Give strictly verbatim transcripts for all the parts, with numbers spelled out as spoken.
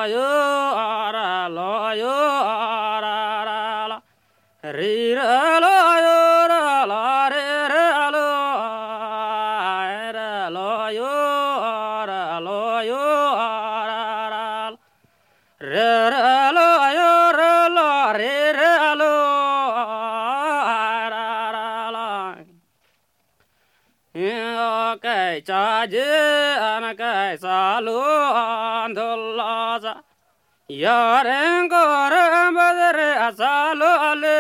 yo ra lo yo ra ra la re ra lo yo ra la re ra lo ra lo yo ra lo yo ra ra re ra lo yo ra lo re ra lo ra ra la cái cha dê anh cái sa lu anh đô la sa ya ren ko ren ba re sa lu ale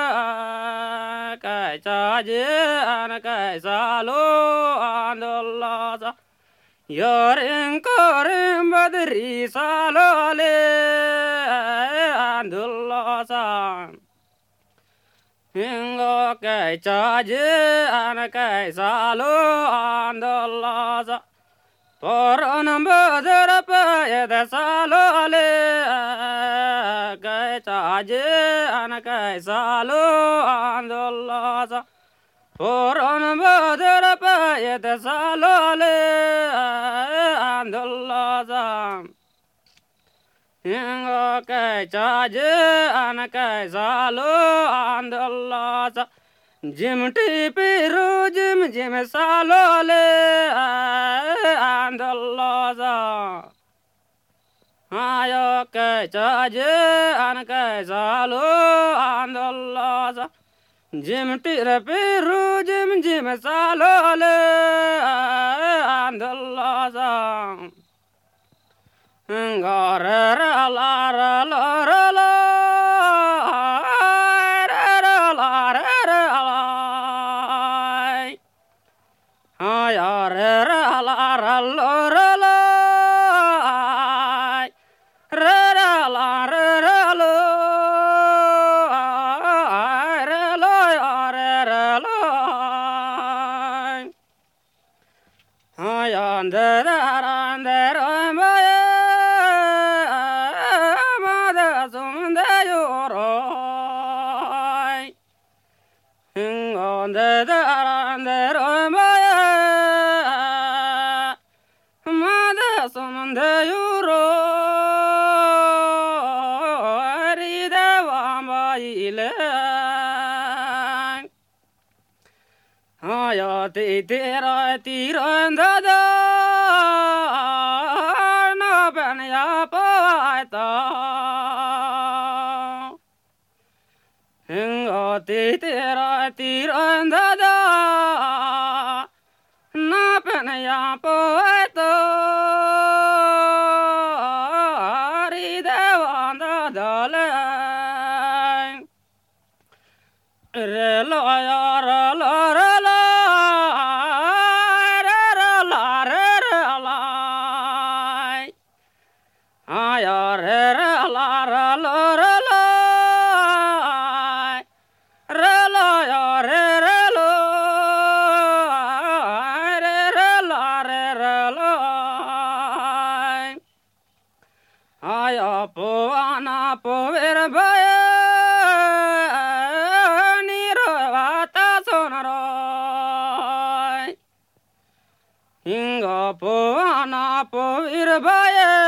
cái cha dê anh cái sa lu anh đô la sa ya ren ko ren ba re sa lu ale anh đô la sa Hingo cái cha dê anh cái sa lu anh đô la sa Poron bơ pa yeda sa lu ale cái cha dê anh cái sa lu anh đô la sa Poron bơ pa yeda sa lu ale anh đô la sa Hingo cái cha dê anh cái sa lu anh đô la sa Jim ti piru jim jim sa lu le anh đô la sa Ayo cái cha dê anh cái sa lu anh đô la sa Jim ti piru jim jim sa lu le anh đô la sa Ga ra ra la ra la ra la ra ra la ra ra la ay ra ra la ra la ra la ra ra la ra ra la ra la ra ra la ay ande ra ande ra ma the the Ramaya Mother son the Euro Rida Wamaile Aya tira tira and the no banya poeta Hingo tira tira and the na penaya poeta rida dale relo ya relo relo relo relo aya relo relo relo relo ya relo Aya po ana po ver bae ni ravata sonaro Inga po ana po ver bae